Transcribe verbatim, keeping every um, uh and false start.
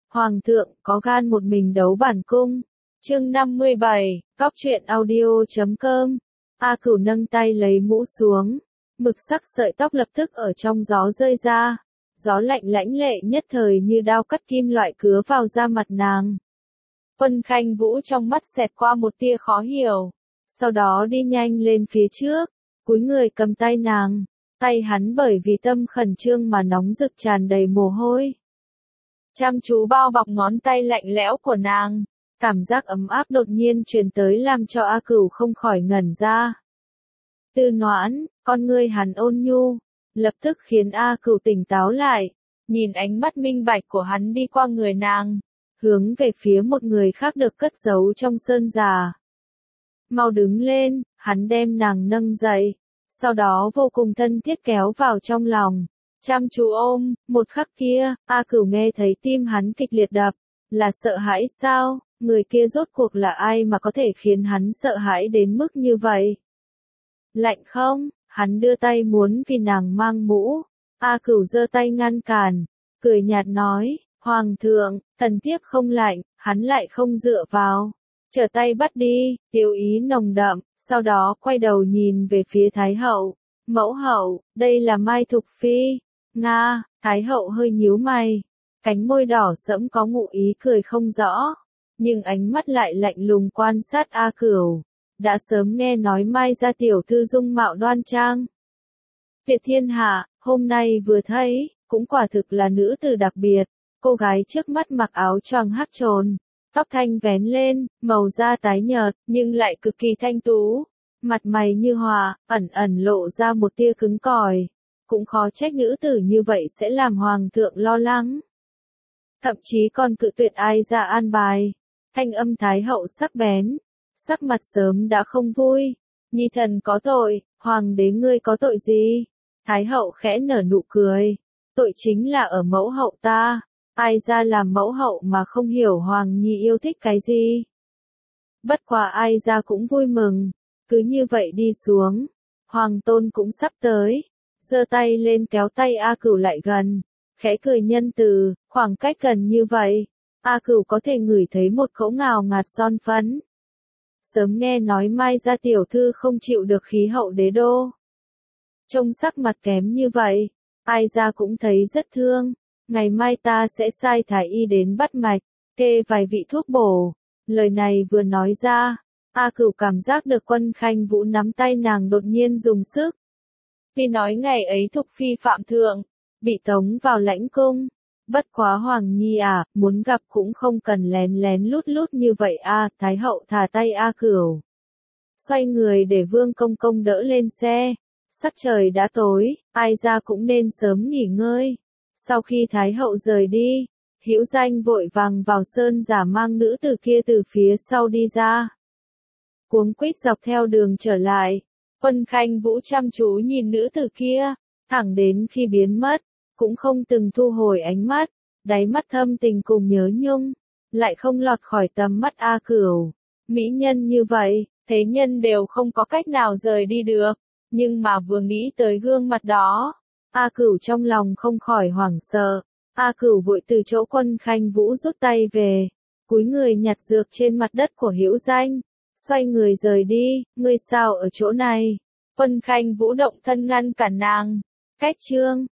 Hoàng thượng có gan một mình đấu bản cung. Chương năm mươi bảy, Góc truyện audio chấm com. A Cửu nâng tay lấy mũ xuống, mực sắc sợi tóc lập tức ở trong gió rơi ra. Gió lạnh lãnh lệ nhất thời như đao cắt kim loại cứa vào da mặt nàng. Quân Khanh Vũ trong mắt xẹt qua một tia khó hiểu, sau đó đi nhanh lên phía trước, cúi người cầm tay nàng, tay hắn bởi vì tâm khẩn trương mà nóng rực tràn đầy mồ hôi. Chăm chú bao bọc ngón tay lạnh lẽo của nàng, cảm giác ấm áp đột nhiên truyền tới làm cho A Cửu không khỏi ngẩn ra. Tư Noãn, con ngươi hắn ôn nhu, lập tức khiến A Cửu tỉnh táo lại, nhìn ánh mắt minh bạch của hắn đi qua người nàng, hướng về phía một người khác được cất giấu trong sơn già. Mau đứng lên, hắn đem nàng nâng dậy, sau đó vô cùng thân thiết kéo vào trong lòng, chăm chú ôm. Một khắc kia, A Cửu nghe thấy tim hắn kịch liệt đập, là sợ hãi sao? Người kia rốt cuộc là ai mà có thể khiến hắn sợ hãi đến mức như vậy? Lạnh không? Hắn đưa tay muốn vì nàng mang mũ. A Cửu giơ tay ngăn cản, cười nhạt nói, Hoàng thượng, thần thiếp không lạnh. Hắn lại không dựa vào, trở tay bắt đi, tiêu ý nồng đậm, sau đó quay đầu nhìn về phía Thái hậu. Mẫu hậu, đây là Mai Thục Phi. Nga. Thái hậu hơi nhíu mày, cánh môi đỏ sẫm có ngụ ý cười không rõ, nhưng ánh mắt lại lạnh lùng quan sát A Cửu. Đã sớm nghe nói Mai gia tiểu thư dung mạo đoan trang tuyệt thiên hạ, hôm nay vừa thấy, cũng quả thực là nữ tử đặc biệt. Cô gái trước mắt mặc áo choàng hắc trồn, tóc thanh vén lên, màu da tái nhợt, nhưng lại cực kỳ thanh tú, mặt mày như hòa, ẩn ẩn lộ ra một tia cứng cỏi, cũng khó trách nữ tử như vậy sẽ làm hoàng thượng lo lắng. Thậm chí còn cự tuyệt ai ra an bài. Thanh âm Thái hậu sắc bén, sắc mặt sớm đã không vui. Nhi thần có tội, hoàng đế ngươi có tội gì? Thái hậu khẽ nở nụ cười, tội chính là ở mẫu hậu ta. Ai ra làm mẫu hậu mà không hiểu Hoàng Nhi yêu thích cái gì? Bất quá ai ra cũng vui mừng, cứ như vậy đi xuống. Hoàng tôn cũng sắp tới, giơ tay lên kéo tay A Cửu lại gần, khẽ cười nhân từ, khoảng cách gần như vậy, A Cửu có thể ngửi thấy một cỗ ngào ngạt son phấn. Sớm nghe nói Mai gia tiểu thư không chịu được khí hậu đế đô. Trông sắc mặt kém như vậy, ai ra cũng thấy rất thương. Ngày mai ta sẽ sai thái y đến bắt mạch, kê vài vị thuốc bổ. Lời này vừa nói ra, A Cửu cảm giác được Quân Khanh Vũ nắm tay nàng đột nhiên dùng sức. Vì nói ngày ấy Thục Phi phạm thượng, bị tống vào lãnh cung. Bất quá Hoàng Nhi à, muốn gặp cũng không cần lén lén lút lút như vậy a. Thái hậu thả tay A Cửu, xoay người để Vương Công Công đỡ lên xe. Sắc trời đã tối, ai ra cũng nên sớm nghỉ ngơi. Sau khi Thái hậu rời đi, Hữu Danh vội vàng vào sơn giả mang nữ tử kia từ phía sau đi ra. Cuống quýt dọc theo đường trở lại, Quân Khanh Vũ chăm chú nhìn nữ tử kia, thẳng đến khi biến mất, cũng không từng thu hồi ánh mắt, đáy mắt thâm tình cùng nhớ nhung, lại không lọt khỏi tầm mắt A Cửu. Mỹ nhân như vậy, thế nhân đều không có cách nào rời đi được, nhưng mà vừa nghĩ tới gương mặt đó, A Cửu trong lòng không khỏi hoảng sợ. A Cửu vội từ chỗ Quân Khanh Vũ rút tay về, cúi người nhặt dược trên mặt đất của Hữu Danh, xoay người rời đi. Ngươi sao ở chỗ này? Quân Khanh Vũ động thân ngăn cản nàng. Cách chương